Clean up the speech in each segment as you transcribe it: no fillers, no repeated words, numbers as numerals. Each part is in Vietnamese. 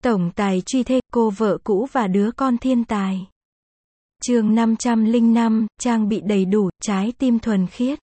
Tổng tài truy thê, cô vợ cũ và đứa con thiên tài. Chương 505, trang bị đầy đủ, trái tim thuần khiết.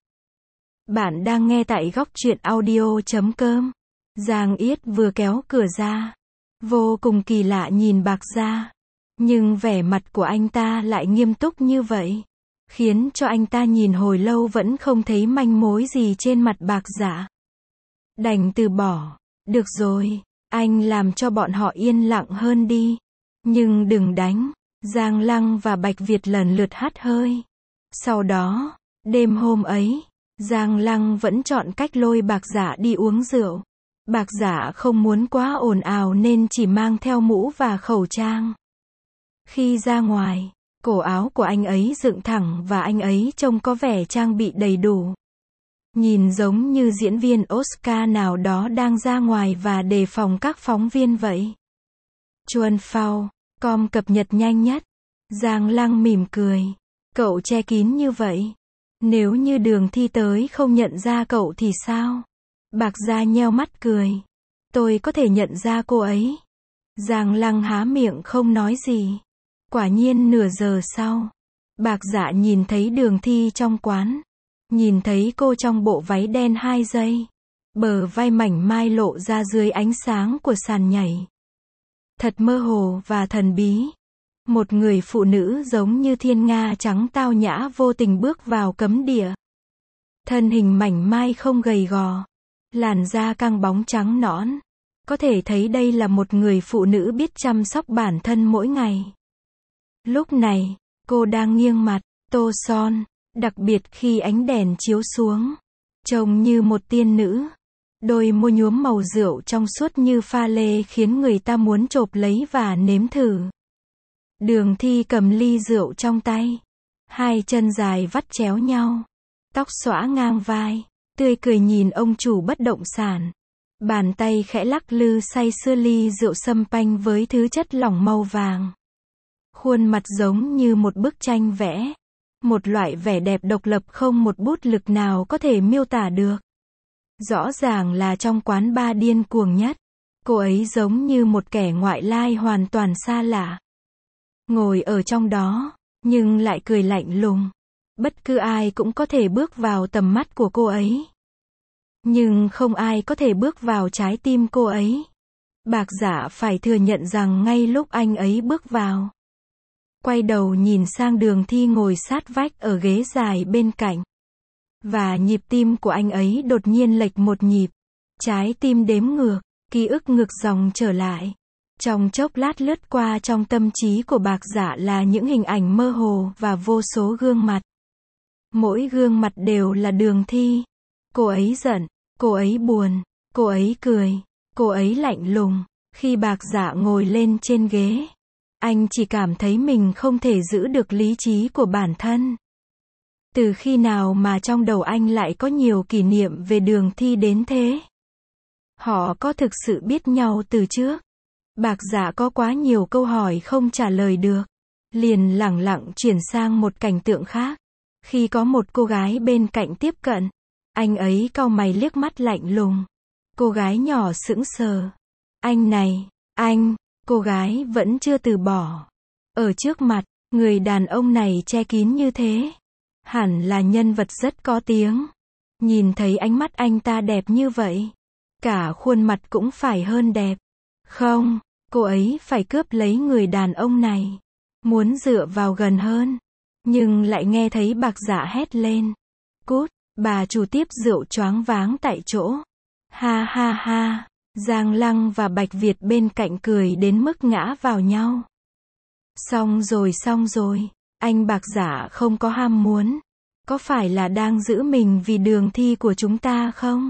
Bạn đang nghe tại góc truyện audio.com. Giang Yết vừa kéo cửa ra. Vô cùng kỳ lạ nhìn Bạc Gia. Nhưng vẻ mặt của anh ta lại nghiêm túc như vậy. Khiến cho anh ta nhìn hồi lâu vẫn không thấy manh mối gì trên mặt Bạc Dạ. Đành từ bỏ. Được rồi, anh làm cho bọn họ yên lặng hơn đi. Nhưng đừng đánh. Giang Lăng và Bạch Việt lần lượt hắt hơi. Sau đó, đêm hôm ấy, Giang Lăng vẫn chọn cách lôi Bạc Dạ đi uống rượu. Bạc Dạ không muốn quá ồn ào nên chỉ mang theo mũ và khẩu trang. Khi ra ngoài, cổ áo của anh ấy dựng thẳng và anh ấy trông có vẻ trang bị đầy đủ. Nhìn giống như diễn viên Oscar nào đó đang ra ngoài và đề phòng các phóng viên vậy. Chuan Phao, com cập nhật nhanh nhất. Giang Lăng mỉm cười. Cậu che kín như vậy. Nếu như Đường Thi tới không nhận ra cậu thì sao? Bạc Gia nheo mắt cười. Tôi có thể nhận ra cô ấy. Giang Lăng há miệng không nói gì. Quả nhiên nửa giờ sau, Bạc Dạ nhìn thấy Đường Thi trong quán. Nhìn thấy cô trong bộ váy đen 2 giây. Bờ vai mảnh mai lộ ra dưới ánh sáng của sàn nhảy. Thật mơ hồ và thần bí. Một người phụ nữ giống như thiên nga trắng tao nhã vô tình bước vào cấm địa. Thân hình mảnh mai không gầy gò. Làn da căng bóng trắng nõn. Có thể thấy đây là một người phụ nữ biết chăm sóc bản thân mỗi ngày. Lúc này, cô đang nghiêng mặt, tô son. Đặc biệt khi ánh đèn chiếu xuống. Trông như một tiên nữ. Đôi môi nhuốm màu rượu trong suốt như pha lê khiến người ta muốn chộp lấy và nếm thử. Đường Thi cầm ly rượu trong tay. Hai chân dài vắt chéo nhau. Tóc xõa ngang vai. Tươi cười nhìn ông chủ bất động sản. Bàn tay khẽ lắc lư say sưa ly rượu sâm panh với thứ chất lỏng màu vàng. Khuôn mặt giống như một bức tranh vẽ. Một loại vẻ đẹp độc lập không một bút lực nào có thể miêu tả được. Rõ ràng là trong quán bar điên cuồng nhất. Cô ấy giống như một kẻ ngoại lai hoàn toàn xa lạ. Ngồi ở trong đó, nhưng lại cười lạnh lùng. Bất cứ ai cũng có thể bước vào tầm mắt của cô ấy. Nhưng không ai có thể bước vào trái tim cô ấy. Bạc Dạ phải thừa nhận rằng ngay lúc anh ấy bước vào. Quay đầu nhìn sang Đường Thi ngồi sát vách ở ghế dài bên cạnh. Và nhịp tim của anh ấy đột nhiên lệch một nhịp. Trái tim đếm ngược, ký ức ngược dòng trở lại. Trong chốc lát lướt qua trong tâm trí của Bạc Dạ là những hình ảnh mơ hồ và vô số gương mặt. Mỗi gương mặt đều là Đường Thi. Cô ấy giận, cô ấy buồn, cô ấy cười, cô ấy lạnh lùng. Khi Bạc Dạ ngồi lên trên ghế, anh chỉ cảm thấy mình không thể giữ được lý trí của bản thân. Từ khi nào mà trong đầu anh lại có nhiều kỷ niệm về Đường Thi đến thế? Họ có thực sự biết nhau từ trước? Bạc Dạ có quá nhiều câu hỏi không trả lời được. Liền lẳng lặng chuyển sang một cảnh tượng khác. Khi có một cô gái bên cạnh tiếp cận, anh ấy cau mày liếc mắt lạnh lùng. Cô gái nhỏ sững sờ. Anh này, anh, cô gái vẫn chưa từ bỏ. Ở trước mặt, người đàn ông này che kín như thế. Hẳn là nhân vật rất có tiếng. Nhìn thấy ánh mắt anh ta đẹp như vậy. Cả khuôn mặt cũng phải hơn đẹp. Không, cô ấy phải cướp lấy người đàn ông này. Muốn dựa vào gần hơn. Nhưng lại nghe thấy Bạc Dạ hét lên. Cút, bà chủ tiếp rượu choáng váng tại chỗ. Ha ha ha. Giang Lăng và Bạch Việt bên cạnh cười đến mức ngã vào nhau. Xong rồi. Anh Bạc Dạ không có ham muốn. Có phải là đang giữ mình vì Đường Thi của chúng ta không?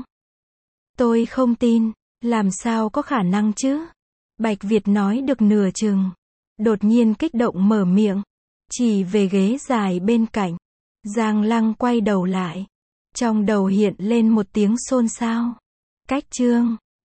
Tôi không tin. Làm sao có khả năng chứ? Bạch Việt nói được nửa chừng. Đột nhiên kích động mở miệng. Chỉ về ghế dài bên cạnh. Giang Lăng quay đầu lại. Trong đầu hiện lên một tiếng xôn xao. Cách chương.